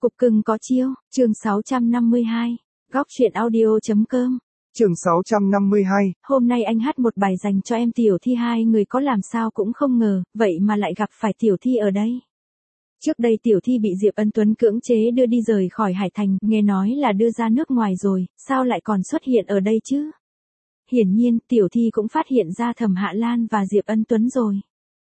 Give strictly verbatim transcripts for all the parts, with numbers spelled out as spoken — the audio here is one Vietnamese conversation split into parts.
Cục cưng có chiêu, chương sáu trăm năm mươi hai, góc truyện audio.com. Chương sáu trăm năm mươi hai. Hôm nay anh hát một bài dành cho em Tiểu Thi, hai người có làm sao cũng không ngờ, vậy mà lại gặp phải Tiểu Thi ở đây. Trước đây Tiểu Thi bị Diệp Ân Tuấn cưỡng chế đưa đi rời khỏi Hải Thành, nghe nói là đưa ra nước ngoài rồi, sao lại còn xuất hiện ở đây chứ? Hiển nhiên, Tiểu Thi cũng phát hiện ra Thẩm Hạ Lan và Diệp Ân Tuấn rồi.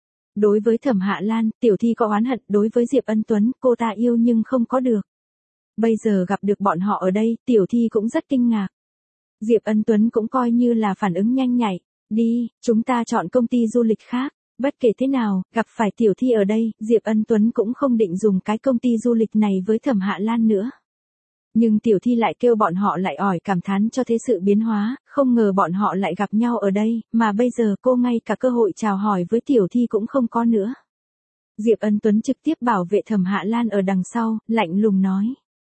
Đối với Thẩm Hạ Lan, Tiểu Thi có oán hận, đối với Diệp Ân Tuấn, cô ta yêu nhưng không có được. Bây giờ gặp được bọn họ ở đây, Tiểu Thi cũng rất kinh ngạc. Diệp Ân Tuấn cũng coi như là phản ứng nhanh nhạy, đi, chúng ta chọn công ty du lịch khác. Bất kể thế nào, gặp phải Tiểu Thi ở đây, Diệp Ân Tuấn cũng không định dùng cái công ty du lịch này với Thẩm Hạ Lan nữa. Nhưng Tiểu Thi lại kêu bọn họ lại ỏi cảm thán cho thế sự biến hóa, không ngờ bọn họ lại gặp nhau ở đây, mà bây giờ cô ngay cả cơ hội chào hỏi với Tiểu Thi cũng không có nữa. Diệp Ân Tuấn trực tiếp bảo vệ Thẩm Hạ Lan ở đằng sau, lạnh lùng nói.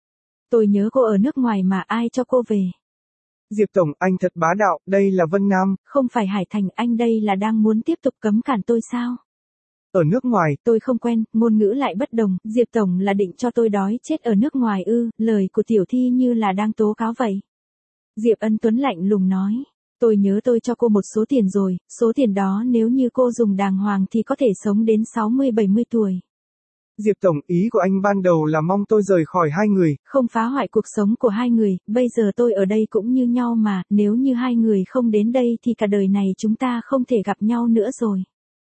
Tôi nhớ cô ở nước ngoài mà ai cho cô về. Diệp Tổng, anh thật bá đạo, đây là Vân Nam. Không phải Hải Thành, anh đây là đang muốn tiếp tục cấm cản tôi sao? Ở nước ngoài, tôi không quen, ngôn ngữ lại bất đồng, Diệp Tổng là định cho tôi đói chết ở nước ngoài ư, lời của Tiểu Thi như là đang tố cáo vậy. Diệp Ân Tuấn lạnh lùng nói, tôi nhớ tôi cho cô một số tiền rồi, số tiền đó nếu như cô dùng đàng hoàng thì có thể sống đến sáu mươi bảy mươi tuổi. Diệp Tổng, ý của anh ban đầu là mong tôi rời khỏi hai người. Không phá hoại cuộc sống của hai người, bây giờ tôi ở đây cũng như nhau mà, nếu như hai người không đến đây thì cả đời này chúng ta không thể gặp nhau nữa rồi.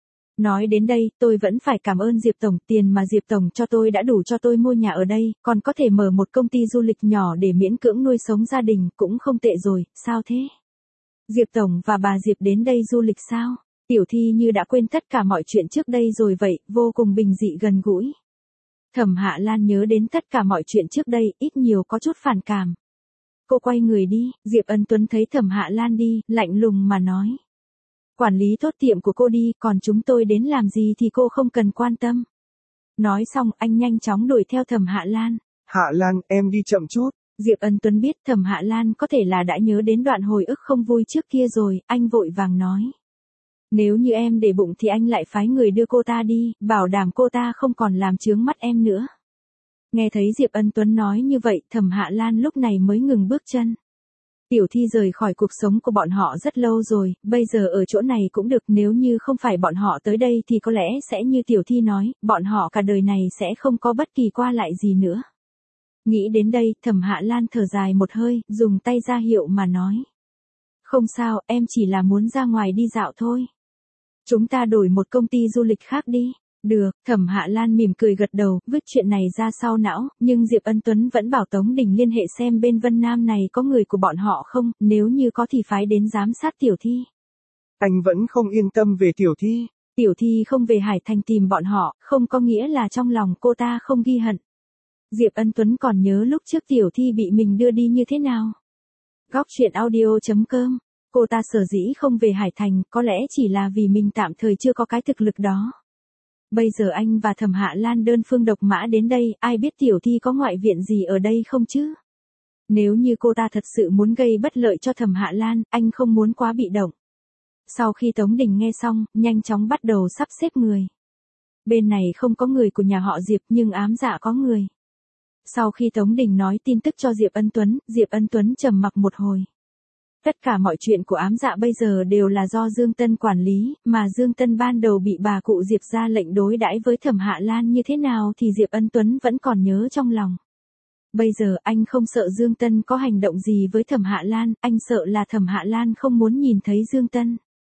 Nói đến đây, tôi vẫn phải cảm ơn Diệp Tổng, tiền mà Diệp Tổng cho tôi đã đủ cho tôi mua nhà ở đây, còn có thể mở một công ty du lịch nhỏ để miễn cưỡng nuôi sống gia đình, cũng không tệ rồi, sao thế? Diệp Tổng và bà Diệp đến đây du lịch sao? Tiểu Thi như đã quên tất cả mọi chuyện trước đây rồi vậy, vô cùng bình dị gần gũi. Thẩm Hạ Lan nhớ đến tất cả mọi chuyện trước đây, ít nhiều có chút phản cảm. Cô quay người đi, Diệp Ân Tuấn thấy Thẩm Hạ Lan đi, lạnh lùng mà nói. Quản lý tốt tiệm của cô đi, còn chúng tôi đến làm gì thì cô không cần quan tâm. Nói xong, anh nhanh chóng đuổi theo Thẩm Hạ Lan. Hạ Lan, em đi chậm chút. Diệp Ân Tuấn biết Thẩm Hạ Lan có thể là đã nhớ đến đoạn hồi ức không vui trước kia rồi, anh vội vàng nói. Nếu như em để bụng thì anh lại phái người đưa cô ta đi, bảo đảm cô ta không còn làm chướng mắt em nữa. Nghe thấy Diệp Ân Tuấn nói như vậy, Thẩm Hạ Lan lúc này mới ngừng bước chân. Tiểu Thi rời khỏi cuộc sống của bọn họ rất lâu rồi, bây giờ ở chỗ này cũng được, nếu như không phải bọn họ tới đây thì có lẽ sẽ như Tiểu Thi nói, bọn họ cả đời này sẽ không có bất kỳ qua lại gì nữa. Nghĩ đến đây, Thẩm Hạ Lan thở dài một hơi, dùng tay ra hiệu mà nói. Không sao, em chỉ là muốn ra ngoài đi dạo thôi. Chúng ta đổi một công ty du lịch khác đi. Được, Thẩm Hạ Lan mỉm cười gật đầu, vứt chuyện này ra sau não, nhưng Diệp Ân Tuấn vẫn bảo Tống Đình liên hệ xem bên Vân Nam này có người của bọn họ không, nếu như có thì phái đến giám sát Tiểu Thi. Anh vẫn không yên tâm về Tiểu Thi. Tiểu Thi không về Hải Thành tìm bọn họ, không có nghĩa là trong lòng cô ta không ghi hận. Diệp Ân Tuấn còn nhớ lúc trước Tiểu Thi bị mình đưa đi như thế nào. Góc truyện audio.com. Cô ta sở dĩ không về Hải Thành, có lẽ chỉ là vì mình tạm thời chưa có cái thực lực đó. Bây giờ anh và Thẩm Hạ Lan đơn phương độc mã đến đây, ai biết Tiểu Thi có ngoại viện gì ở đây không chứ? Nếu như cô ta thật sự muốn gây bất lợi cho Thẩm Hạ Lan, anh không muốn quá bị động. Sau khi Tống Đình nghe xong, nhanh chóng bắt đầu sắp xếp người. Bên này không có người của nhà họ Diệp nhưng ám dạ có người. Sau khi Tống Đình nói tin tức cho Diệp Ân Tuấn, Diệp Ân Tuấn trầm mặc một hồi. Tất cả mọi chuyện của ám dạ bây giờ đều là do Dương Tân quản lý, mà Dương Tân ban đầu bị bà cụ Diệp ra lệnh đối đãi với Thẩm Hạ Lan như thế nào thì Diệp Ân Tuấn vẫn còn nhớ trong lòng. Bây giờ anh không sợ Dương Tân có hành động gì với Thẩm Hạ Lan, anh sợ là Thẩm Hạ Lan không muốn nhìn thấy Dương Tân.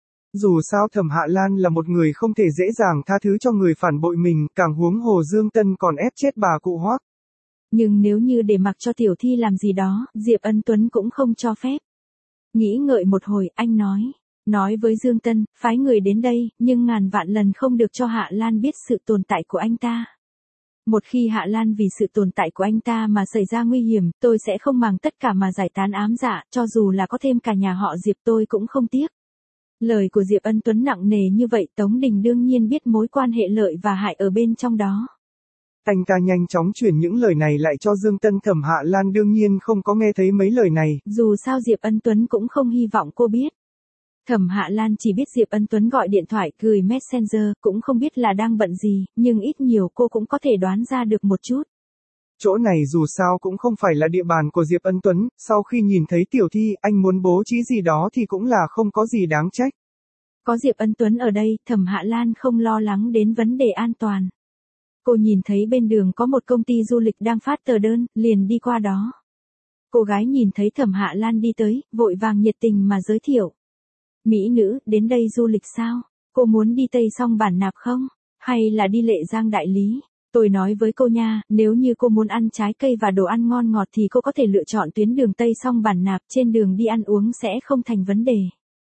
Dù sao Thẩm Hạ Lan là một người không thể dễ dàng tha thứ cho người phản bội mình, càng huống hồ Dương Tân còn ép chết bà cụ Hoắc. Nhưng nếu như để mặc cho Tiểu Thi làm gì đó, Diệp Ân Tuấn cũng không cho phép. Nghĩ ngợi một hồi, anh nói. Nói với Dương Tân, phái người đến đây, nhưng ngàn vạn lần không được cho Hạ Lan biết sự tồn tại của anh ta. Một khi Hạ Lan vì sự tồn tại của anh ta mà xảy ra nguy hiểm, tôi sẽ không màng tất cả mà giải tán ám dạ, cho dù là có thêm cả nhà họ Diệp tôi cũng không tiếc. Lời của Diệp Ân Tuấn nặng nề như vậy, Tống Đình đương nhiên biết mối quan hệ lợi và hại ở bên trong đó. Anh ta nhanh chóng chuyển những lời này lại cho Dương Tân. Thẩm Hạ Lan đương nhiên không có nghe thấy mấy lời này. Dù sao Diệp Ân Tuấn cũng không hy vọng cô biết. Thẩm Hạ Lan chỉ biết Diệp Ân Tuấn gọi điện thoại, gửi Messenger, cũng không biết là đang bận gì, nhưng ít nhiều cô cũng có thể đoán ra được một chút. Chỗ này dù sao cũng không phải là địa bàn của Diệp Ân Tuấn, sau khi nhìn thấy Tiểu Thi, anh muốn bố trí gì đó thì cũng là không có gì đáng trách. Có Diệp Ân Tuấn ở đây, Thẩm Hạ Lan không lo lắng đến vấn đề an toàn. Cô nhìn thấy bên đường có một công ty du lịch đang phát tờ đơn, liền đi qua đó. Cô gái nhìn thấy Thẩm Hạ Lan đi tới, vội vàng nhiệt tình mà giới thiệu. Mỹ nữ, đến đây du lịch sao? Cô muốn đi Tây Song Bản Nạp không? Hay là đi Lệ Giang Đại Lý? Tôi nói với cô nha, nếu như cô muốn ăn trái cây và đồ ăn ngon ngọt thì cô có thể lựa chọn tuyến đường Tây Song Bản Nạp, trên đường đi ăn uống sẽ không thành vấn đề.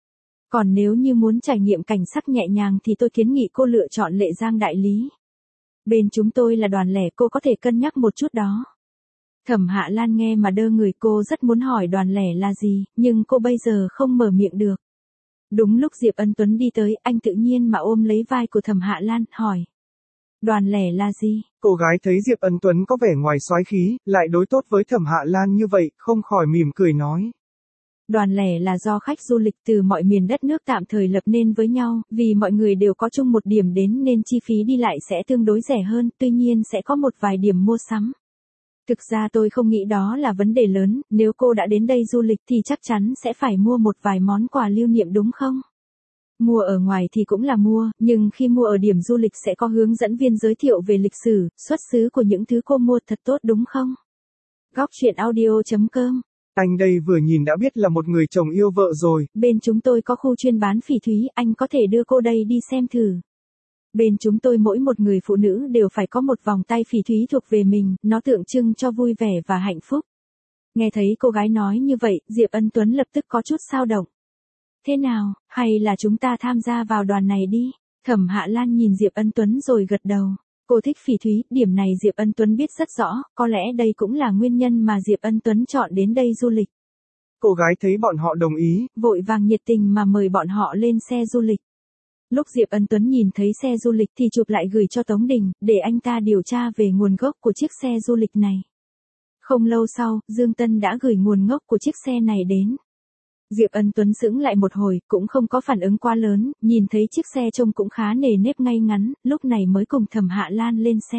Còn nếu như muốn trải nghiệm cảnh sắc nhẹ nhàng thì tôi kiến nghị cô lựa chọn Lệ Giang Đại Lý. Bên chúng tôi là đoàn lẻ, cô có thể cân nhắc một chút đó. Thẩm Hạ Lan nghe mà đơ người, cô rất muốn hỏi đoàn lẻ là gì, nhưng cô bây giờ không mở miệng được. Đúng lúc Diệp Ân Tuấn đi tới, anh tự nhiên mà ôm lấy vai của Thẩm Hạ Lan, hỏi. Đoàn lẻ là gì? Cô gái thấy Diệp Ân Tuấn có vẻ ngoài soái khí, lại đối tốt với Thẩm Hạ Lan như vậy, không khỏi mỉm cười nói. Đoàn lẻ là do khách du lịch từ mọi miền đất nước tạm thời lập nên với nhau, vì mọi người đều có chung một điểm đến nên chi phí đi lại sẽ tương đối rẻ hơn, tuy nhiên sẽ có một vài điểm mua sắm. Thực ra tôi không nghĩ đó là vấn đề lớn, nếu cô đã đến đây du lịch thì chắc chắn sẽ phải mua một vài món quà lưu niệm đúng không? Mua ở ngoài thì cũng là mua, nhưng khi mua ở điểm du lịch sẽ có hướng dẫn viên giới thiệu về lịch sử, xuất xứ của những thứ cô mua thật tốt đúng không? Góc truyện audio chấm com. Anh đây vừa nhìn đã biết là một người chồng yêu vợ rồi. Bên chúng tôi có khu chuyên bán phỉ thúy, anh có thể đưa cô đây đi xem thử. Bên chúng tôi mỗi một người phụ nữ đều phải có một vòng tay phỉ thúy thuộc về mình, nó tượng trưng cho vui vẻ và hạnh phúc. Nghe thấy cô gái nói như vậy, Diệp Ân Tuấn lập tức có chút xao động. Thế nào, hay là chúng ta tham gia vào đoàn này đi? Thẩm Hạ Lan nhìn Diệp Ân Tuấn rồi gật đầu. Cô thích phỉ thúy, điểm này Diệp Ân Tuấn biết rất rõ, có lẽ đây cũng là nguyên nhân mà Diệp Ân Tuấn chọn đến đây du lịch. Cô gái thấy bọn họ đồng ý, vội vàng nhiệt tình mà mời bọn họ lên xe du lịch. Lúc Diệp Ân Tuấn nhìn thấy xe du lịch thì chụp lại gửi cho Tống Đình, để anh ta điều tra về nguồn gốc của chiếc xe du lịch này. Không lâu sau, Dương Tân đã gửi nguồn gốc của chiếc xe này đến. Diệp Ân Tuấn sững lại một hồi, cũng không có phản ứng quá lớn, nhìn thấy chiếc xe trông cũng khá nề nếp ngay ngắn, lúc này mới cùng Thẩm Hạ Lan lên xe.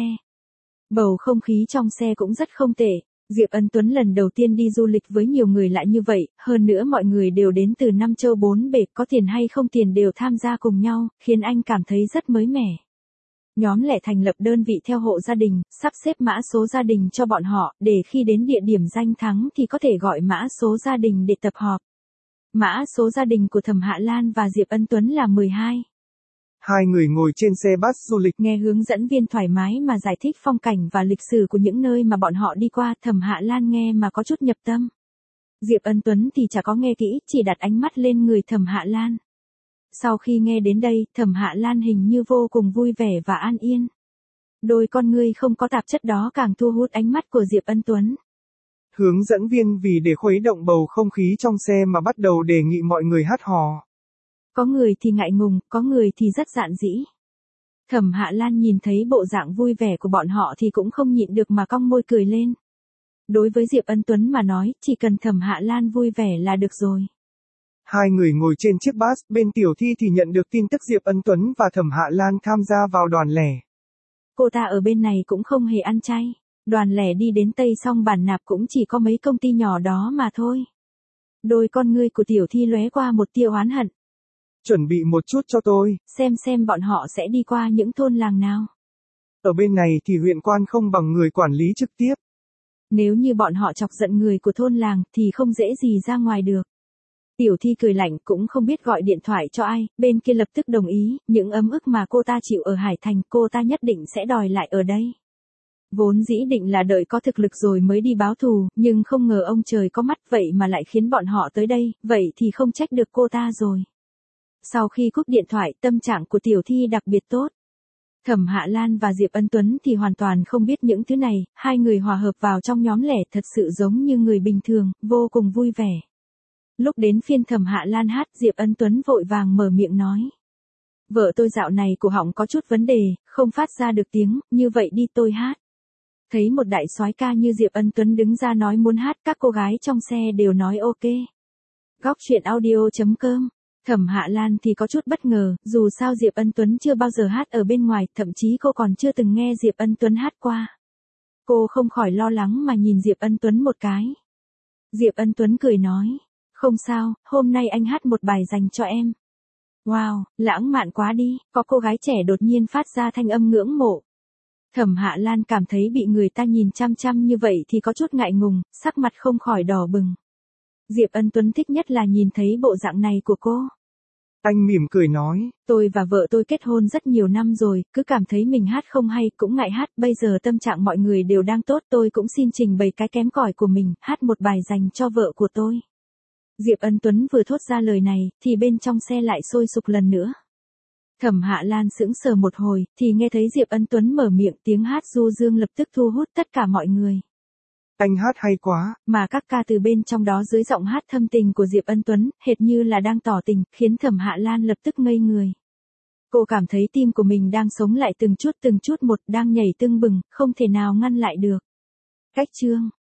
Bầu không khí trong xe cũng rất không tệ. Diệp Ân Tuấn lần đầu tiên đi du lịch với nhiều người lại như vậy, hơn nữa mọi người đều đến từ năm châu bốn bể, có tiền hay không tiền đều tham gia cùng nhau, khiến anh cảm thấy rất mới mẻ. Nhóm lẻ thành lập đơn vị theo hộ gia đình, sắp xếp mã số gia đình cho bọn họ, để khi đến địa điểm danh thắng thì có thể gọi mã số gia đình để tập họp. Mã số gia đình của Thẩm Hạ Lan và Diệp Ân Tuấn là mười hai. Hai người ngồi trên xe bus du lịch, nghe hướng dẫn viên thoải mái mà giải thích phong cảnh và lịch sử của những nơi mà bọn họ đi qua, Thẩm Hạ Lan nghe mà có chút nhập tâm. Diệp Ân Tuấn thì chả có nghe kỹ, chỉ đặt ánh mắt lên người Thẩm Hạ Lan. Sau khi nghe đến đây, Thẩm Hạ Lan hình như vô cùng vui vẻ và an yên. Đôi con ngươi không có tạp chất đó càng thu hút ánh mắt của Diệp Ân Tuấn. Hướng dẫn viên vì để khuấy động bầu không khí trong xe mà bắt đầu đề nghị mọi người hát hò. Có người thì ngại ngùng, có người thì rất dạn dĩ. Thẩm Hạ Lan nhìn thấy bộ dạng vui vẻ của bọn họ thì cũng không nhịn được mà cong môi cười lên. Đối với Diệp Ân Tuấn mà nói, chỉ cần Thẩm Hạ Lan vui vẻ là được rồi. Hai người ngồi trên chiếc bus, bên Tiểu Thi thì nhận được tin tức Diệp Ân Tuấn và Thẩm Hạ Lan tham gia vào đoàn lẻ. Cô ta ở bên này cũng không hề ăn chay. Đoàn lẻ đi đến Tây Song Bản Nạp cũng chỉ có mấy công ty nhỏ đó mà thôi. Đôi con ngươi của Tiểu Thi lóe qua một tia oán hận. Chuẩn bị một chút cho tôi. Xem xem bọn họ sẽ đi qua những thôn làng nào. Ở bên này thì huyện quan không bằng người quản lý trực tiếp. Nếu như bọn họ chọc giận người của thôn làng thì không dễ gì ra ngoài được. Tiểu Thi cười lạnh cũng không biết gọi điện thoại cho ai, bên kia lập tức đồng ý, những ấm ức mà cô ta chịu ở Hải Thành cô ta nhất định sẽ đòi lại ở đây. Vốn dĩ định là đợi có thực lực rồi mới đi báo thù, nhưng không ngờ ông trời có mắt vậy mà lại khiến bọn họ tới đây, vậy thì không trách được cô ta rồi. Sau khi cúp điện thoại, tâm trạng của Tiểu Thi đặc biệt tốt. Thẩm Hạ Lan và Diệp Ân Tuấn thì hoàn toàn không biết những thứ này, hai người hòa hợp vào trong nhóm lẻ thật sự giống như người bình thường, vô cùng vui vẻ. Lúc đến phiên Thẩm Hạ Lan hát, Diệp Ân Tuấn vội vàng mở miệng nói. Vợ tôi dạo này cổ họng có chút vấn đề, không phát ra được tiếng, như vậy đi tôi hát. Thấy một đại soái ca như Diệp Ân Tuấn đứng ra nói muốn hát, các cô gái trong xe đều nói ok. Góc truyện audio chấm com. Thẩm Hạ Lan thì có chút bất ngờ, dù sao Diệp Ân Tuấn chưa bao giờ hát ở bên ngoài, thậm chí cô còn chưa từng nghe Diệp Ân Tuấn hát qua. Cô không khỏi lo lắng mà nhìn Diệp Ân Tuấn một cái. Diệp Ân Tuấn cười nói, không sao, hôm nay anh hát một bài dành cho em. Wow, lãng mạn quá đi, có cô gái trẻ đột nhiên phát ra thanh âm ngưỡng mộ. Thẩm Hạ Lan cảm thấy bị người ta nhìn chăm chăm như vậy thì có chút ngại ngùng, sắc mặt không khỏi đỏ bừng. Diệp Ân Tuấn thích nhất là nhìn thấy bộ dạng này của cô. Anh mỉm cười nói, tôi và vợ tôi kết hôn rất nhiều năm rồi, cứ cảm thấy mình hát không hay, cũng ngại hát, bây giờ tâm trạng mọi người đều đang tốt, tôi cũng xin trình bày cái kém cỏi của mình, hát một bài dành cho vợ của tôi. Diệp Ân Tuấn vừa thốt ra lời này, thì bên trong xe lại sôi sục lần nữa. Thẩm Hạ Lan sững sờ một hồi, thì nghe thấy Diệp Ân Tuấn mở miệng, tiếng hát du dương lập tức thu hút tất cả mọi người. Anh hát hay quá. Mà các ca từ bên trong đó dưới giọng hát thâm tình của Diệp Ân Tuấn, hệt như là đang tỏ tình, khiến Thẩm Hạ Lan lập tức ngây người. Cô cảm thấy tim của mình đang sống lại từng chút từng chút một, đang nhảy tưng bừng, không thể nào ngăn lại được. Cách chương